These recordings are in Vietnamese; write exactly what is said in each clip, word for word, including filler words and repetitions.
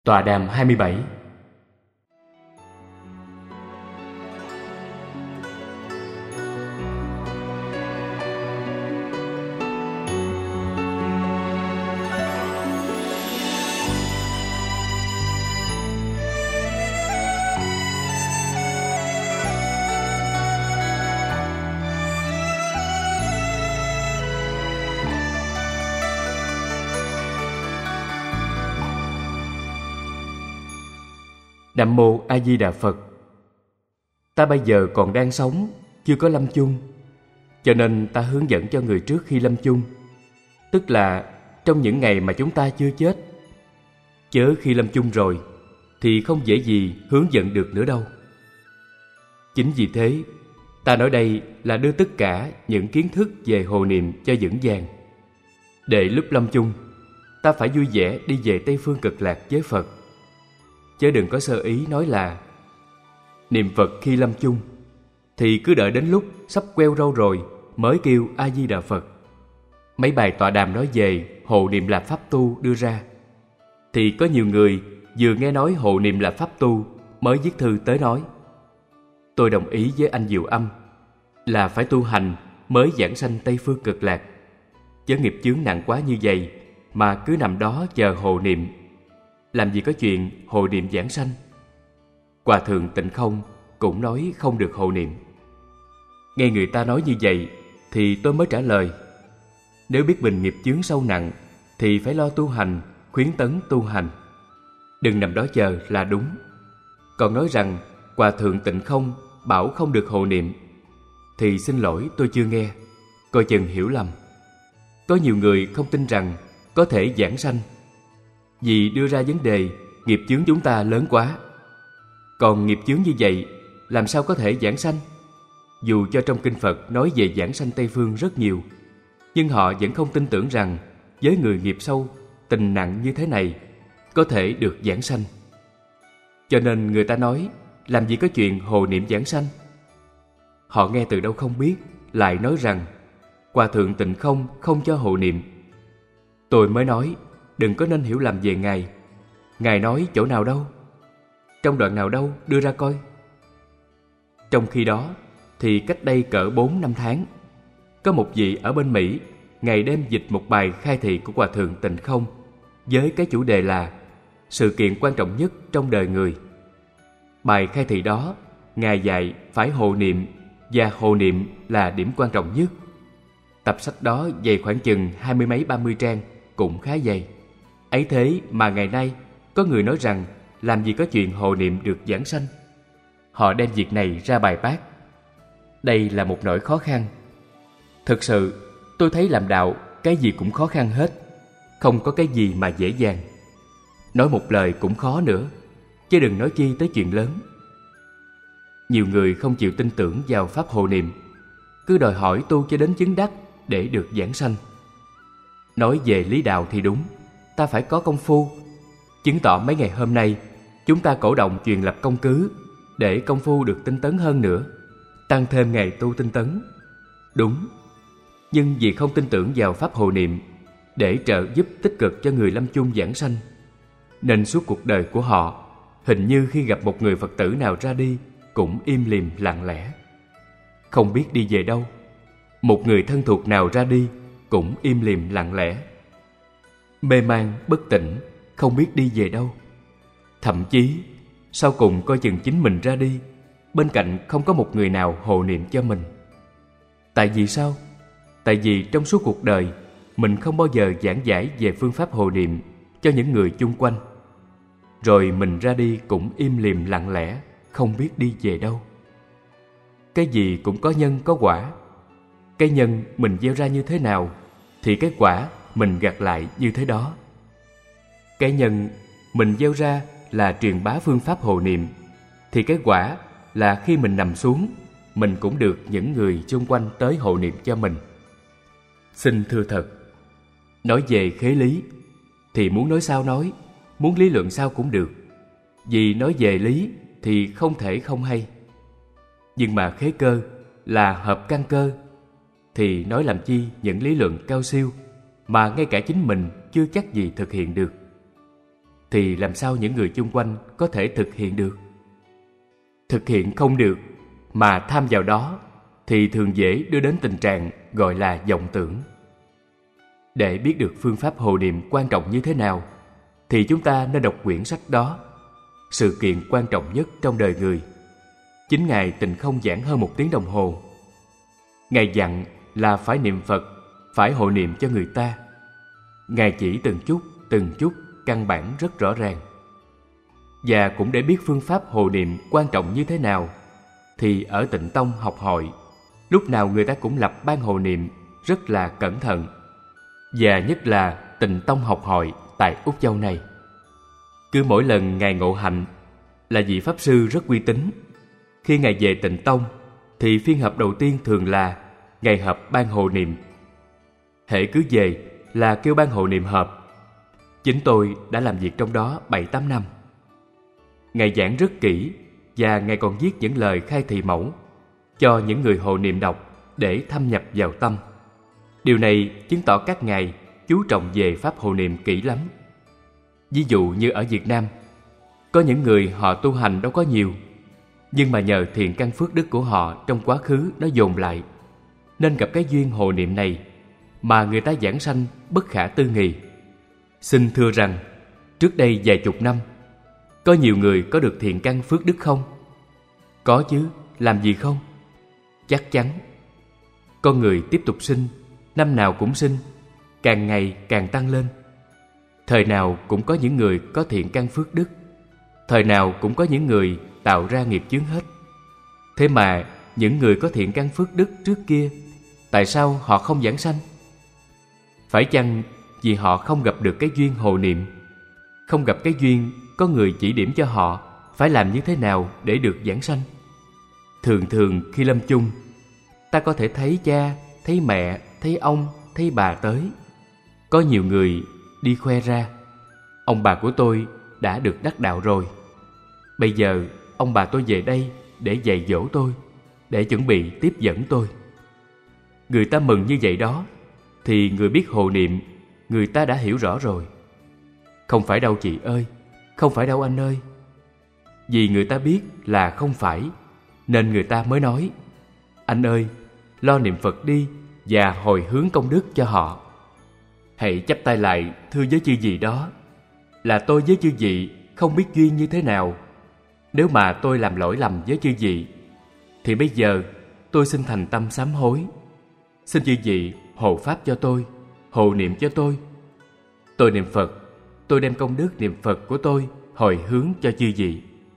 Tọa đàm hai mươi bảy. Nam mô A Di Đà Phật. Ta bây giờ còn đang sống, chưa có lâm chung, cho nên ta hướng dẫn cho người trước khi lâm chung, tức là trong những ngày mà chúng ta chưa chết. Chớ khi lâm chung rồi thì không dễ gì hướng dẫn được nữa đâu. Chính vì thế, ta nói đây là đưa tất cả những kiến thức về hộ niệm cho vững vàng, để lúc lâm chung ta phải vui vẻ đi về Tây Phương Cực Lạc với Phật. Chứ đừng có sơ ý nói là niệm Phật khi lâm chung, thì cứ đợi đến lúc sắp queo râu rồi mới kêu A Di Đà Phật. Mấy bài tọa đàm nói về hộ niệm là pháp tu đưa ra, thì có nhiều người vừa nghe nói hộ niệm là pháp tu mới viết thư tới nói: tôi đồng ý với anh Diệu Âm là phải tu hành mới giảng sanh Tây Phương Cực Lạc, chứ nghiệp chướng nặng quá như vậy mà cứ nằm đó chờ hộ niệm, làm gì có chuyện hộ niệm giảng sanh. Hòa thượng Tịnh Không cũng nói không được hộ niệm. Nghe người ta nói như vậy thì tôi mới trả lời: nếu biết mình nghiệp chướng sâu nặng thì phải lo tu hành, khuyến tấn tu hành, đừng nằm đó chờ là đúng. Còn nói rằng Hòa thượng Tịnh Không bảo không được hộ niệm thì xin lỗi, tôi chưa nghe, coi chừng hiểu lầm. Có nhiều người không tin rằng có thể giảng sanh, vì đưa ra vấn đề nghiệp chướng chúng ta lớn quá. Còn nghiệp chướng như vậy làm sao có thể giảng sanh? Dù cho trong kinh Phật nói về giảng sanh Tây Phương rất nhiều, nhưng họ vẫn không tin tưởng rằng với người nghiệp sâu, tình nặng như thế này có thể được giảng sanh. Cho nên người ta nói làm gì có chuyện hộ niệm giảng sanh. Họ nghe từ đâu không biết, lại nói rằng Hòa thượng Tịnh Không không cho hộ niệm. Tôi mới nói đừng có nên hiểu lầm về Ngài. Ngài nói chỗ nào đâu? Trong đoạn nào đâu? Đưa ra coi. Trong khi đó thì cách đây cỡ bốn năm tháng, có một vị ở bên Mỹ, Ngài đem dịch một bài khai thị của Hòa thượng Tịnh Không với cái chủ đề là sự kiện quan trọng nhất trong đời người. Bài khai thị đó, Ngài dạy phải hộ niệm, và hộ niệm là điểm quan trọng nhất. Tập sách đó dày khoảng chừng hai mươi mấy ba mươi trang, cũng khá dày. Ấy thế mà ngày nay có người nói rằng làm gì có chuyện hộ niệm được giảng sanh. Họ đem việc này ra bài bác. Đây là một nỗi khó khăn. Thực sự tôi thấy làm đạo cái gì cũng khó khăn hết, không có cái gì mà dễ dàng. Nói một lời cũng khó nữa, chứ đừng nói chi tới chuyện lớn. Nhiều người không chịu tin tưởng vào pháp hộ niệm, cứ đòi hỏi tu cho đến chứng đắc để được giảng sanh. Nói về lý đạo thì đúng, ta phải có công phu. Chứng tỏ mấy ngày hôm nay chúng ta cổ động truyền lập công cứ, để công phu được tinh tấn hơn nữa, tăng thêm ngày tu tinh tấn. Đúng. Nhưng vì không tin tưởng vào pháp hộ niệm để trợ giúp tích cực cho người lâm chung giảng sanh, nên suốt cuộc đời của họ hình như khi gặp một người Phật tử nào ra đi cũng im lìm lặng lẽ, không biết đi về đâu. Một người thân thuộc nào ra đi cũng im lìm lặng lẽ, mê man bất tỉnh, không biết đi về đâu. Thậm chí sau cùng coi chừng chính mình ra đi, bên cạnh không có một người nào hộ niệm cho mình. Tại vì sao? Tại vì trong suốt cuộc đời mình không bao giờ giảng giải về phương pháp hộ niệm cho những người chung quanh, rồi mình ra đi cũng im lìm lặng lẽ, không biết đi về đâu. Cái gì cũng có nhân có quả. Cái nhân mình gieo ra như thế nào thì cái quả mình gặt lại như thế đó. Cái nhân mình gieo ra là truyền bá phương pháp hộ niệm, thì cái quả là khi mình nằm xuống, mình cũng được những người xung quanh tới hộ niệm cho mình. Xin thưa thật, nói về khế lý thì muốn nói sao nói, muốn lý luận sao cũng được, vì nói về lý thì không thể không hay. Nhưng mà khế cơ là hợp căn cơ, thì nói làm chi những lý luận cao siêu mà ngay cả chính mình chưa chắc gì thực hiện được. thì làm sao những người chung quanh có thể thực hiện được? Thực hiện không được mà tham vào đó thì thường dễ đưa đến tình trạng gọi là vọng tưởng. Để biết được phương pháp hộ niệm quan trọng như thế nào thì chúng ta nên đọc quyển sách đó. Sự kiện quan trọng nhất trong đời người. Chính Ngài tịnh không giảng hơn một tiếng đồng hồ. Ngài dặn là phải niệm Phật, phải hộ niệm cho người ta. Ngài chỉ từng chút, từng chút, căn bản rất rõ ràng. Và cũng để biết phương pháp hộ niệm quan trọng như thế nào, thì ở Tịnh Tông học hội, lúc nào người ta cũng lập ban hộ niệm rất là cẩn thận. Và nhất là Tịnh Tông học hội tại Úc Châu này. Cứ mỗi lần Ngài ngộ hạnh là vị Pháp Sư rất uy tín. Khi Ngài về Tịnh Tông thì phiên họp đầu tiên thường là Ngài họp ban hộ niệm. Hễ cứ về là kêu ban hộ niệm họp. Chính tôi đã làm việc trong đó bảy tám năm. Ngài giảng rất kỹ và Ngài còn viết những lời khai thị mẫu cho những người hộ niệm đọc để thâm nhập vào tâm. Điều này chứng tỏ các Ngài chú trọng về pháp hộ niệm kỹ lắm. Ví dụ như ở Việt Nam, có những người họ tu hành đâu có nhiều, nhưng mà nhờ thiện căn phước đức của họ trong quá khứ nó dồn lại, nên gặp cái duyên hộ niệm này mà người ta giảng sanh bất khả tư nghị. Xin thưa rằng, trước đây vài chục năm, có nhiều người có được thiện căn phước đức không? Có chứ, làm gì không? Chắc chắn. Con người tiếp tục sinh, năm nào cũng sinh, càng ngày càng tăng lên. Thời nào cũng có những người có thiện căn phước đức, thời nào cũng có những người tạo ra nghiệp chướng hết. Thế mà những người có thiện căn phước đức trước kia, tại sao họ không giảng sanh? Phải chăng vì họ không gặp được cái duyên hộ niệm, không gặp cái duyên có người chỉ điểm cho họ phải làm như thế nào để được giảng sanh? Thường thường khi lâm chung, ta có thể thấy cha, thấy mẹ, thấy ông, thấy bà tới. Có nhiều người đi khoe ra, ông bà của tôi đã được đắc đạo rồi. Bây giờ ông bà tôi về đây để dạy dỗ tôi, để chuẩn bị tiếp dẫn tôi. Người ta mừng như vậy đó, thì người biết hộ niệm, người ta đã hiểu rõ rồi. Không phải đâu chị ơi, không phải đâu anh ơi. Vì người ta biết là không phải, nên người ta mới nói: anh ơi, lo niệm Phật đi và hồi hướng công đức cho họ. Hãy chắp tay lại thưa với chư vị đó, là tôi với chư vị không biết duyên như thế nào. Nếu mà tôi làm lỗi lầm với chư vị, thì bây giờ tôi xin thành tâm sám hối. Xin chư vị hộ pháp cho tôi, hộ niệm cho tôi. Tôi niệm Phật, tôi đem công đức niệm Phật của tôi hồi hướng cho chư vị,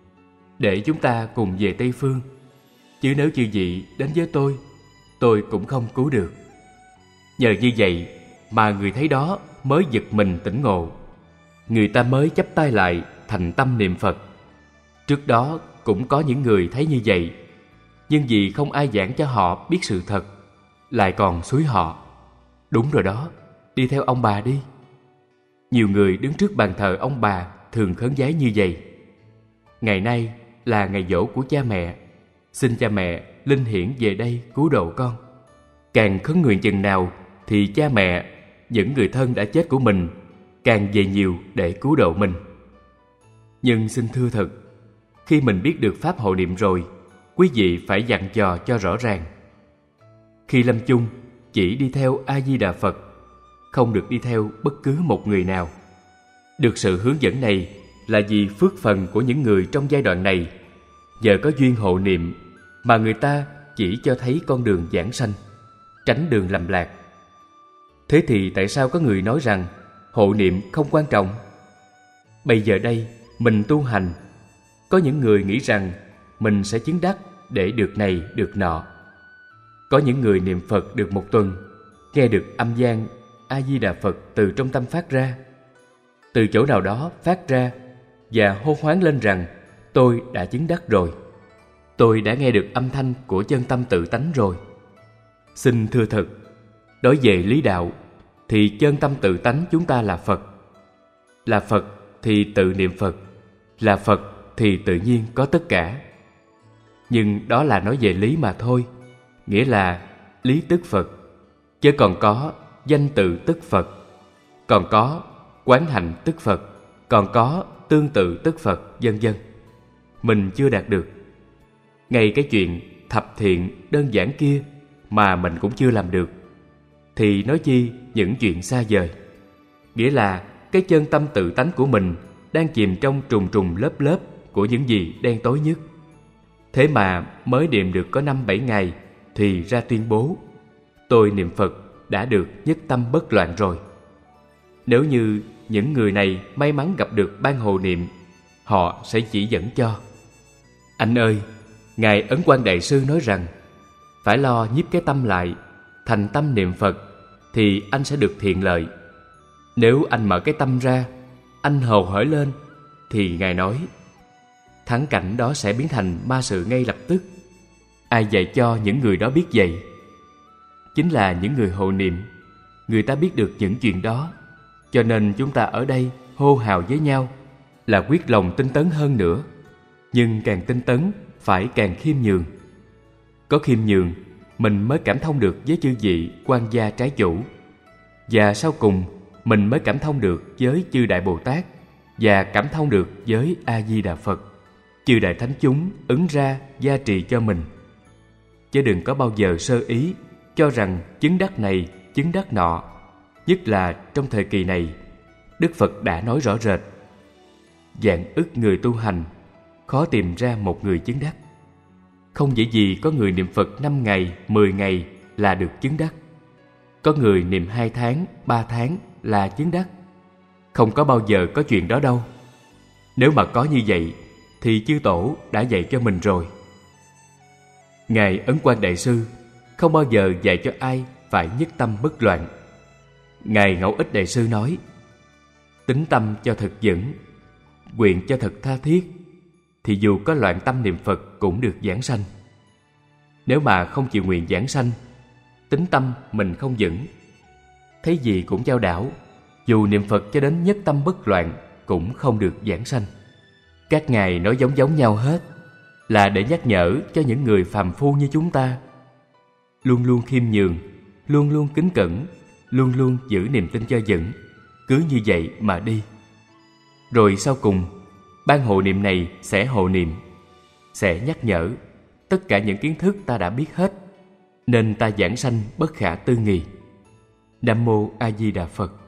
để chúng ta cùng về Tây Phương. Chứ nếu chư vị đến với tôi, tôi cũng không cứu được. Nhờ như vậy mà người thấy đó mới giật mình tỉnh ngộ. Người ta mới chắp tay lại thành tâm niệm Phật. Trước đó cũng có những người thấy như vậy, nhưng vì không ai giảng cho họ biết sự thật, lại còn xúi họ: đúng rồi đó, đi theo ông bà đi. Nhiều người đứng trước bàn thờ ông bà thường khấn vái như vậy: ngày nay là ngày giỗ của cha mẹ, xin cha mẹ linh hiển về đây cứu độ con. Càng khấn nguyện chừng nào thì cha mẹ, những người thân đã chết của mình, càng về nhiều để cứu độ mình. Nhưng xin thưa thật, khi mình biết được pháp hộ niệm rồi, quý vị phải dặn dò cho rõ ràng. Khi lâm chung, chỉ đi theo A-di-đà Phật, không được đi theo bất cứ một người nào. Được sự hướng dẫn này là vì phước phần của những người trong giai đoạn này, nhờ có duyên hộ niệm mà người ta chỉ cho thấy con đường giảng sanh, tránh đường lầm lạc. Thế thì tại sao có người nói rằng hộ niệm không quan trọng? Bây giờ đây mình tu hành, có những người nghĩ rằng mình sẽ chứng đắc để được này được nọ. Có những người niệm Phật được một tuần, nghe được âm vang A-di-đà Phật từ trong tâm phát ra, từ chỗ nào đó phát ra, và hô hoán lên rằng tôi đã chứng đắc rồi, tôi đã nghe được âm thanh của chân tâm tự tánh rồi. Xin thưa thật, đối về lý đạo thì chân tâm tự tánh chúng ta là Phật. Là Phật thì tự niệm Phật, là Phật thì tự nhiên có tất cả. Nhưng đó là nói về lý mà thôi, nghĩa là lý tức Phật, chứ còn có danh tự tức Phật, còn có quán hạnh tức Phật, còn có tương tự tức Phật, vân vân. Mình chưa đạt được. Ngay cái chuyện thập thiện đơn giản kia mà mình cũng chưa làm được, thì nói chi những chuyện xa vời. Nghĩa là cái chân tâm tự tánh của mình đang chìm trong trùng trùng lớp lớp của những gì đen tối nhất. Thế mà mới niệm được có năm bảy ngày thì ra tuyên bố: tôi niệm Phật đã được nhất tâm bất loạn rồi. Nếu như những người này may mắn gặp được ban hồ niệm, họ sẽ chỉ dẫn cho: anh ơi, Ngài Ấn Quang Đại Sư nói rằng phải lo nhiếp cái tâm lại, thành tâm niệm Phật thì anh sẽ được thiện lợi. Nếu anh mở cái tâm ra, anh hồ hởi lên, thì Ngài nói thắng cảnh đó sẽ biến thành ma sự ngay lập tức. Ai dạy cho những người đó biết vậy? Chính là những người hộ niệm. Người ta biết được những chuyện đó, cho nên chúng ta ở đây hô hào với nhau là quyết lòng tinh tấn hơn nữa. Nhưng càng tinh tấn phải càng khiêm nhường. Có khiêm nhường, mình mới cảm thông được với chư vị quan gia trái chủ, và sau cùng mình mới cảm thông được với chư Đại Bồ Tát, và cảm thông được với A-di-đà Phật, chư Đại Thánh chúng ứng ra gia trì cho mình. Chứ đừng có bao giờ sơ ý cho rằng chứng đắc này, chứng đắc nọ. Nhất là trong thời kỳ này, Đức Phật đã nói rõ rệt: vạn ức người tu hành, khó tìm ra một người chứng đắc. Không dễ gì có người niệm Phật năm ngày, mười ngày là được chứng đắc. Có người niệm hai tháng, ba tháng là chứng đắc. Không có bao giờ có chuyện đó đâu. Nếu mà có như vậy thì chư tổ đã dạy cho mình rồi. Ngài Ấn Quang Đại Sư không bao giờ dạy cho ai phải nhất tâm bất loạn. Ngài Ngẫu Ích Đại Sư nói: tính tâm cho thật vững, nguyện cho thật tha thiết, thì dù có loạn tâm niệm Phật cũng được giảng sanh. Nếu mà không chịu nguyện giảng sanh, tính tâm mình không vững, thấy gì cũng chao đảo, dù niệm Phật cho đến nhất tâm bất loạn cũng không được giảng sanh. Các ngài nói giống giống nhau hết, là để nhắc nhở cho những người phàm phu như chúng ta luôn luôn khiêm nhường, luôn luôn kính cẩn, luôn luôn giữ niềm tin cho vững, cứ như vậy mà đi. Rồi sau cùng, ban hộ niệm này sẽ hộ niệm, sẽ nhắc nhở tất cả những kiến thức ta đã biết hết, nên ta giảng sanh bất khả tư nghì. Nam mô A Di Đà Phật.